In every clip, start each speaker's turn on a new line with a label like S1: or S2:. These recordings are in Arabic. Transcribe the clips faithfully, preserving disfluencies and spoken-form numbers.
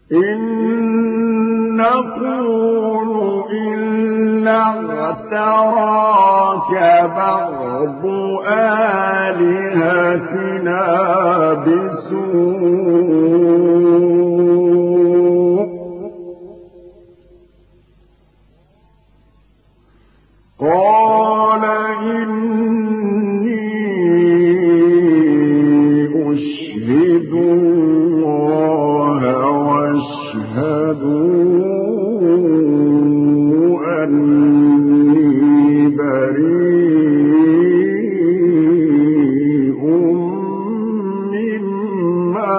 S1: إن نقول إلا اعتراك بعض آلهتنا بسوء قال إني أشهد الله واشهدوا أني بريء مما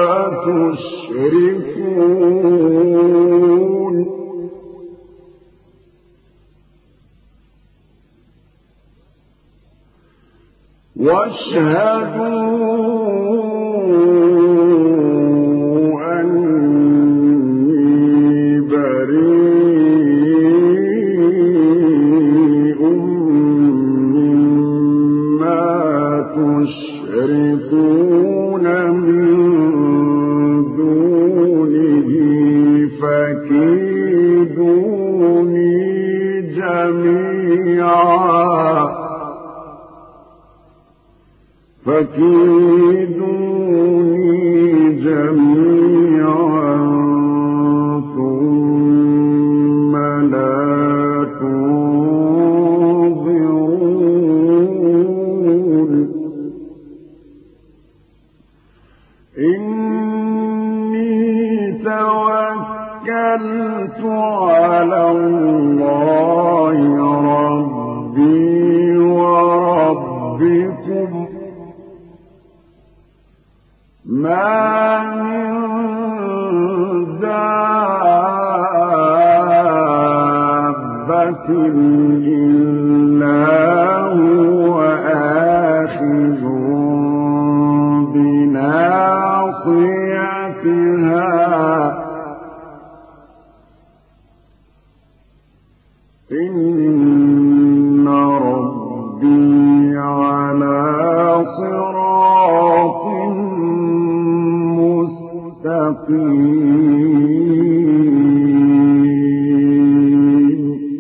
S1: تشركون واشهدوا أني بريء مما تشركون من دونه فكيدوني جميعا فكيدوني جميعا ثم لا تنظرون إني توكلت على الله ربي وربكم ما من دابة إلا هو آخذ بناصيتها إن ربي على صراط مستقيم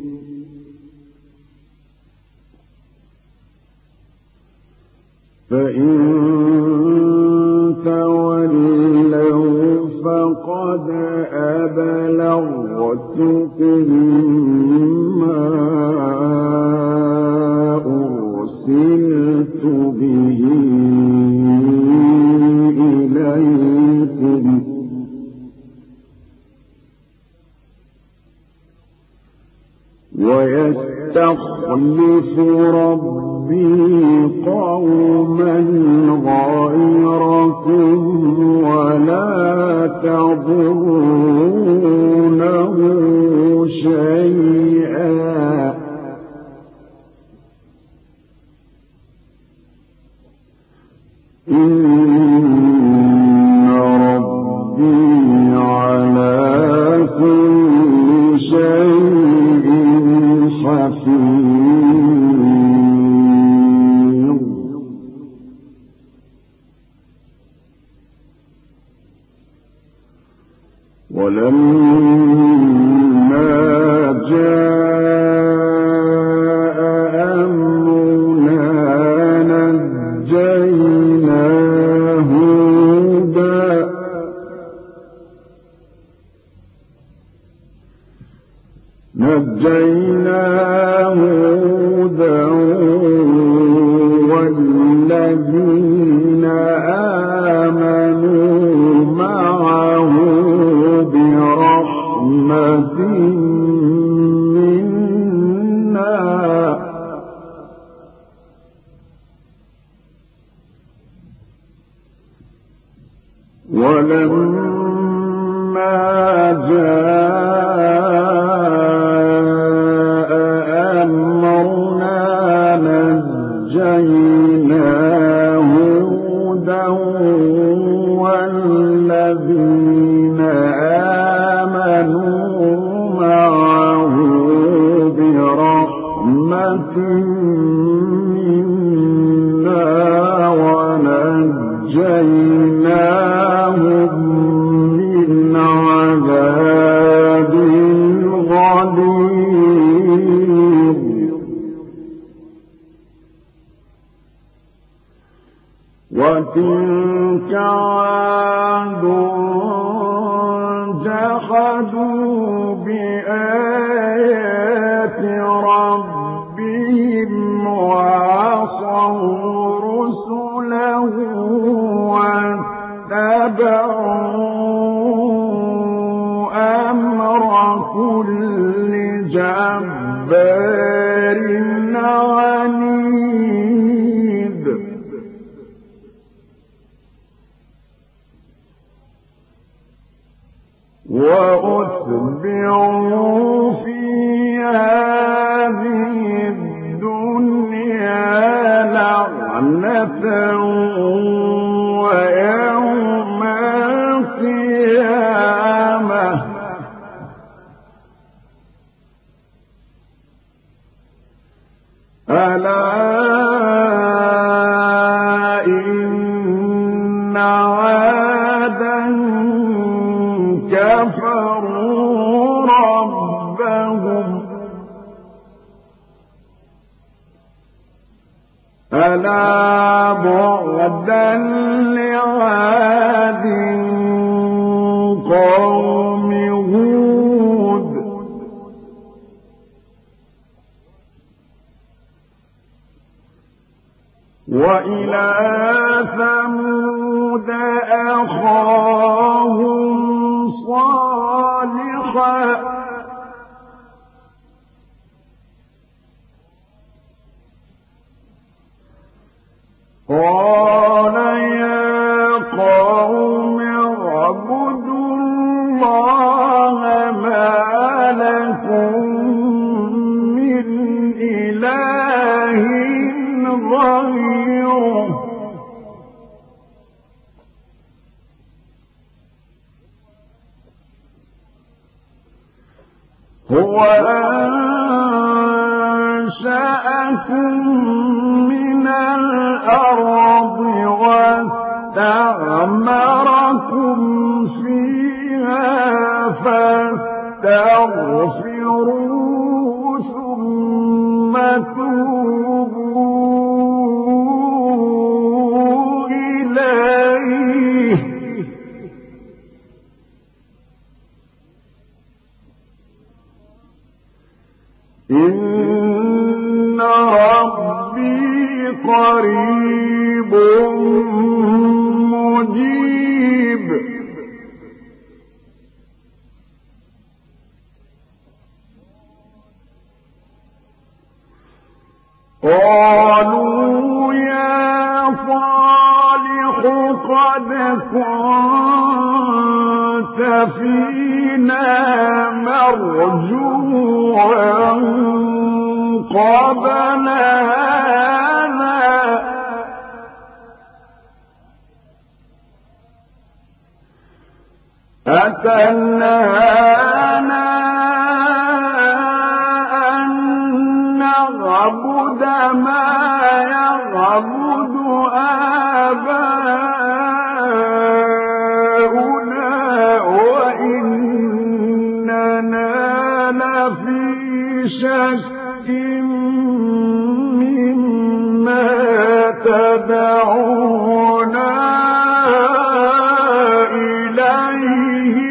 S1: فإن تولوا فقد أبلغتكم ما أرسلت به إليكم ويستخلف ربي قوما غيركم ولا تضرونه شيئا إن ربي على كل شيء حفيظ ولما جاء أمرنا نجينا هودا نجينا هودا والذين آمنوا معه برحمة منا ولما جاء أمرنا نجينا هودا والذين آمنوا معه برحمة منا ونجيناهم جحدوا بآيات ربهم وعصوا رسله واتبعوا أمر كل جبار عنيد وأتبعوا في هذه الدنيا لعنة ويوم القيامة ألا إن عادا كفروا ربهم ألا بعدا لعاد قوم هود وإلى ثمود أخاهم صالحا قال يا قوم اعبدوا الله ما لكم من إله غيره هو أنشأكم من الأرض واستعمركم فيها فاستغفروه ثم توبوا إليه إن ربي قريب مجيب قالوا يا صالح قد كنت فينا مرجوعا قبل هذا أتنهانا أن نعبد ما يعبد آباؤنا وإننا لفي شك مما تدعونا إليه